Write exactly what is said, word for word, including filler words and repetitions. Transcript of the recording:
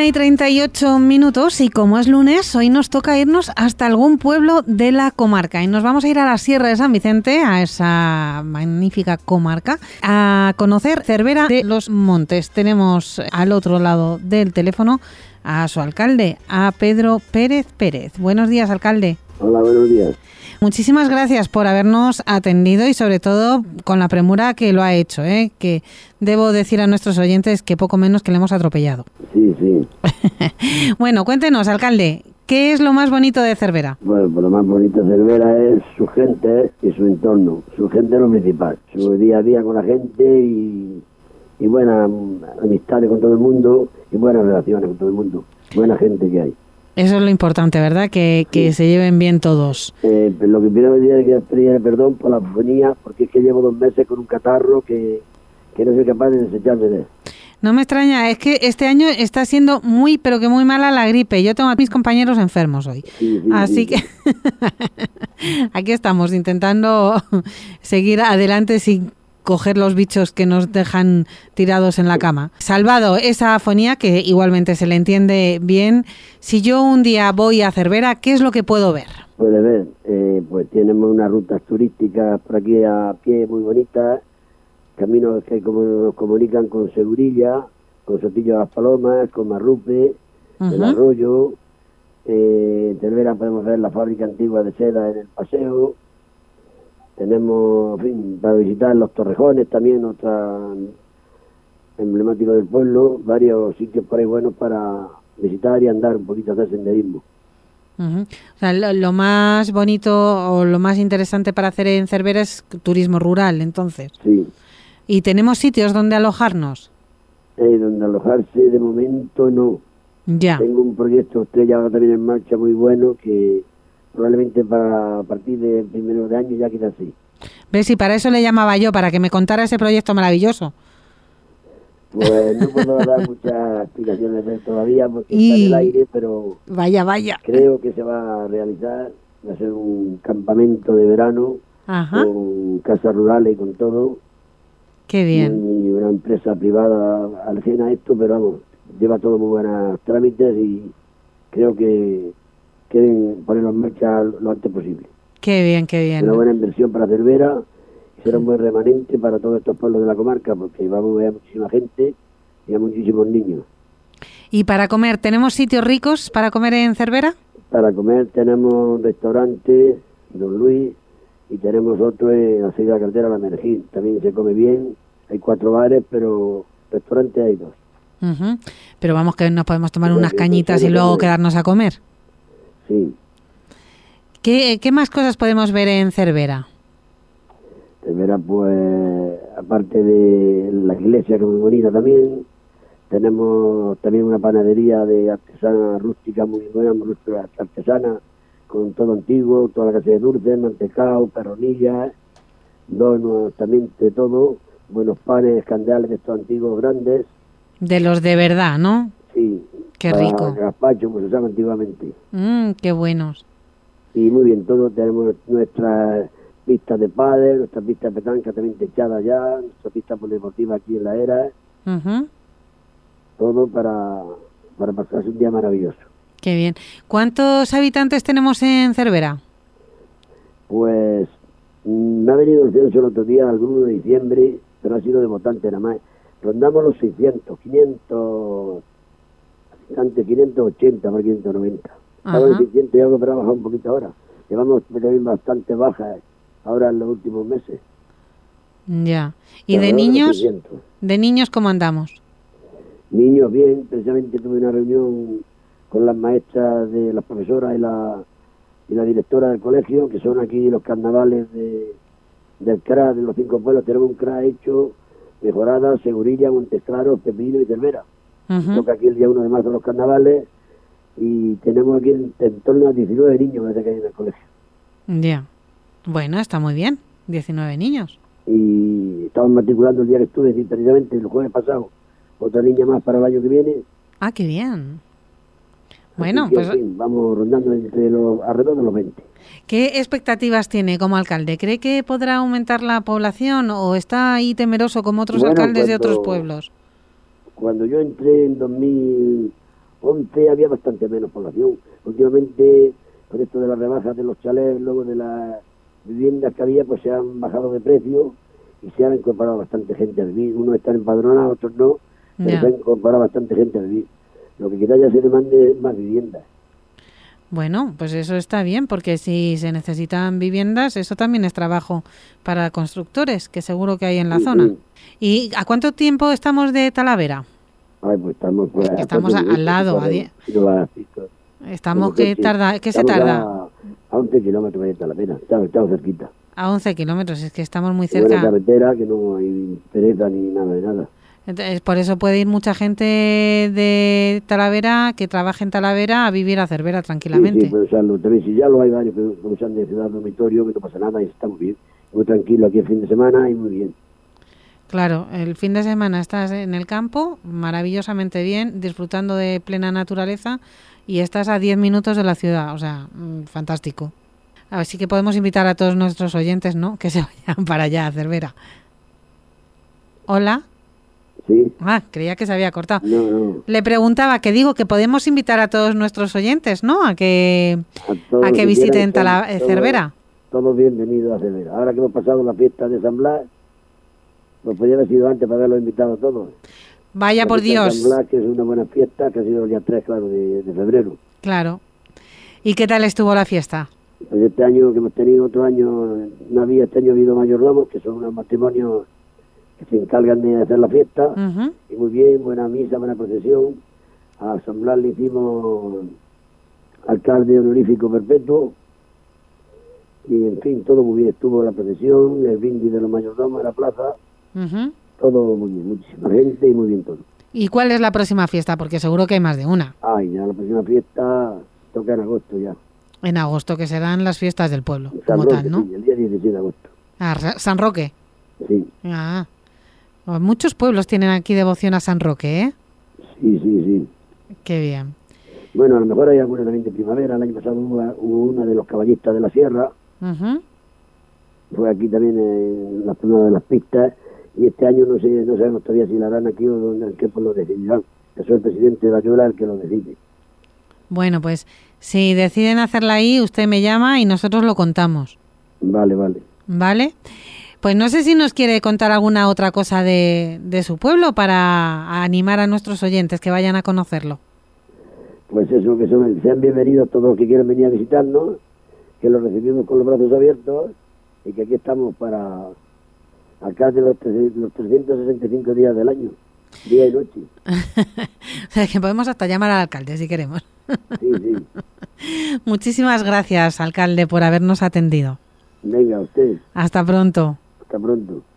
y treinta y ocho minutos y como es lunes, hoy nos toca irnos hasta algún pueblo de la comarca y nos vamos a ir a la Sierra de San Vicente, a esa magnífica comarca, a conocer Cervera de los Montes. Tenemos al otro lado del teléfono a su alcalde, a Pedro Pérez Pérez. Buenos días, alcalde. Hola, buenos días. Muchísimas gracias por habernos atendido y sobre todo con la premura que lo ha hecho, ¿eh? Que debo decir a nuestros oyentes que poco menos que le hemos atropellado. Sí, sí. Bueno, cuéntenos, alcalde, ¿qué es lo más bonito de Cervera? Bueno, pues lo más bonito de Cervera es su gente y su entorno. Su gente es lo principal. Su día a día con la gente y, y buenas amistades con todo el mundo y buenas relaciones con todo el mundo. Buena gente que hay. Eso es lo importante, ¿verdad? Que, que sí. Se lleven bien todos. Eh, pues lo que quiero decir es que pedir perdón por la fonía, porque es que llevo dos meses con un catarro que, que no soy capaz de desecharme de él. No me extraña, es que este año está siendo muy, pero que muy mala la gripe. Yo tengo a mis compañeros enfermos hoy. Sí, sí, Así sí. que aquí estamos intentando seguir adelante sin coger los bichos que nos dejan tirados en la cama. Salvado esa afonía, que igualmente se le entiende bien, si yo un día voy a Cervera, ¿qué es lo que puedo ver? Puede ver, eh, pues tenemos unas rutas turísticas por aquí a pie muy bonitas, caminos que como nos comunican con Segurilla, con Sotillo de las Palomas, con Marrupe, uh-huh. El Arroyo. Eh, en Cervera podemos ver la fábrica antigua de seda en el paseo. Tenemos, en fin, para visitar los Torrejones también, otra emblemático del pueblo, varios sitios por ahí buenos para visitar y andar un poquito, hacer senderismo. Uh-huh. O sea, lo, lo más bonito o lo más interesante para hacer en Cervera es turismo rural, entonces. Sí. ¿Y tenemos sitios donde alojarnos? Eh, donde alojarse de momento no. Ya. Tengo un proyecto estrella ahora también en marcha muy bueno que probablemente para a partir de primero de año ya quizás sí. ¿Ves? Y para eso le llamaba yo, para que me contara ese proyecto maravilloso. Pues no puedo dar muchas explicaciones de él todavía porque y... está en el aire, pero vaya, vaya. Creo que se va a realizar, va a ser un campamento de verano. Ajá. Con casas rurales y con todo. Qué bien. Y una empresa privada ajena a esto, pero vamos, lleva todo muy buenos trámites y creo que quieren ponerlo en marcha lo antes posible. Qué bien, qué bien. Una buena inversión para Cervera, será un buen remanente para todos estos pueblos de la comarca, porque vamos a ver a muchísima gente y a muchísimos niños. ¿Y para comer, tenemos sitios ricos para comer en Cervera? Para comer tenemos un restaurante, Don Luis, y tenemos otro en la salida de la carretera, La Mergín. También se come bien, hay cuatro bares, pero restaurantes hay dos. Uh-huh. Pero vamos, que nos podemos tomar unas cañitas y luego quedarnos a comer. Sí. ¿Qué, qué más cosas podemos ver en Cervera? Cervera, pues, aparte de la iglesia, que es muy bonita también, tenemos también una panadería de artesana rústica muy buena, muy artesana, con todo antiguo, toda la clase de dulces, mantecao, perronillas, donuts, también de todo, buenos panes, candeales de estos antiguos grandes. De los de verdad, ¿no? Sí. Qué rico. Gazpacho, como se usaba antiguamente. Mmm, qué buenos. Y muy bien, todo tenemos nuestras pistas de pádel, nuestras pistas de petanca también techadas ya, nuestra pista polideportiva aquí en la era. Uh-huh. Todo para, para pasarse un día maravilloso. Qué bien. ¿Cuántos habitantes tenemos en Cervera? Pues me ha venido el censo el otro día, el uno de diciembre, pero ha sido de votante nada más. Rondamos los seiscientos, quinientos, antes quinientos ochenta, más quinientos noventa. Estaba en seiscientos y algo, pero ha bajado un poquito ahora. Llevamos también bastante baja ahora en los últimos meses. Ya. ¿Y pero de niños? ¿De niños cómo andamos? Niños bien, precisamente tuve una reunión con las maestras, de las profesoras y la y la directora del colegio, que son aquí los carnavales de, del C R A, de los cinco pueblos. Tenemos un C R A hecho, Mejorada, Segurilla, Montesclaro, Pepino y Cervera. Uh-huh. Toca aquí el día uno de marzo los carnavales y tenemos aquí en, en torno a diecinueve niños desde que hay en el colegio. Ya, yeah. Bueno, está muy bien, diecinueve niños. Y estamos matriculando el día que estuve, precisamente el jueves pasado, otra niña más para el año que viene. Ah, qué bien. Bueno, que, pues en fin, vamos rondando entre los alrededor de los veinte. ¿Qué expectativas tiene como alcalde? ¿Cree que podrá aumentar la población o está ahí temeroso como otros bueno, alcaldes cuando, de otros pueblos? Cuando yo entré en dos mil once había bastante menos población. Últimamente, con esto de las rebajas de los chalés, luego de las viviendas que había, pues se han bajado de precio y se han incorporado bastante gente a vivir. Unos están empadronados, otros no, pero Ya. se han incorporado bastante gente a vivir. Lo que quizás ya se demande es más viviendas. Bueno, pues eso está bien, porque si se necesitan viviendas, eso también es trabajo para constructores, que seguro que hay en la Sí, zona. sí. ¿Y a cuánto tiempo estamos de Talavera? Ay, pues estamos, pues, Es que estamos cuatro a- al lado, minutos, a die- si no va así, claro. Estamos Como que coche. tarda, ¿qué se Estamos tarda? A, a once kilómetros de Talavera, estamos, estamos cerquita. A once kilómetros, es que estamos muy Y buena cerca. carretera, que no hay pereza ni nada de nada. Entonces, por eso puede ir mucha gente de Talavera, que trabaje en Talavera, a vivir a Cervera tranquilamente. Sí, sí, puede usarlo también. Si ya lo hay varios que que usan de ciudad dormitorio, que no pasa nada y estamos bien. Muy tranquilo aquí el fin de semana y muy bien. Claro, el fin de semana estás en el campo, maravillosamente bien, disfrutando de plena naturaleza, y estás a diez minutos de la ciudad, o sea, mm, fantástico. Así que podemos invitar a todos nuestros oyentes, ¿no?, que se vayan para allá, a Cervera. Hola. Sí, Ah, creía que se había cortado. no, no. Le preguntaba, que digo, que podemos invitar a todos nuestros oyentes, ¿no?, a que, A, todos a los que visiten quieran, Tala- todos- eh, Cervera. Todos bienvenidos a Cervera. Ahora que hemos pasado la fiesta de San Blas, pues podría haber sido antes para haberlos invitado a todos. Vaya La por fiesta de Dios. San Blas, que es una buena fiesta, que ha sido el día tres, claro, de, de febrero. Claro. ¿Y qué tal estuvo la fiesta? Pues este año que hemos tenido, otro año no había, este año ha habido mayordomos, que son unos matrimonios que se encargan de hacer la fiesta. Ujú. Y muy bien, buena misa, buena procesión. A San Blas le hicimos alcalde honorífico perpetuo. Y en fin, todo muy bien. Estuvo la procesión, el brindis de los mayordomos en la plaza. Ujú. Todo muy bien, muchísima gente y muy bien todo. ¿Y cuál es la próxima fiesta? Porque seguro que hay más de una. Ay, ya la próxima fiesta toca en agosto ya. En agosto, que serán las fiestas del pueblo, San como Roque, tal, ¿no? sí, el día dieciséis de agosto. Ah, Ra- San Roque. Sí, Ah. Pues muchos pueblos tienen aquí devoción a San Roque, ¿eh? sí, sí, sí. Qué bien. Bueno, a lo mejor hay alguna también de primavera. El año pasado hubo, hubo una de los caballistas de la sierra. Ujú. Fue aquí también en la zona de las pistas. Y este año no sé, no sabemos todavía si la harán aquí o donde, en qué pues lo decidirán. Eso es el presidente de Bayuela el que lo decide. Bueno, pues si deciden hacerla ahí, usted me llama y nosotros lo contamos, Vale, vale. ¿vale? Pues no sé si nos quiere contar alguna otra cosa de, de su pueblo para animar a nuestros oyentes que vayan a conocerlo. Pues eso, que son, sean bienvenidos todos los que quieran venir a visitarnos, que los recibimos con los brazos abiertos y que aquí estamos para acá de los, tre- los trescientos sesenta y cinco días del año, día y noche. O sea, que podemos hasta llamar al alcalde si queremos. Sí, sí. Muchísimas gracias, alcalde, por habernos atendido. Venga, usted. Hasta pronto. Hasta pronto.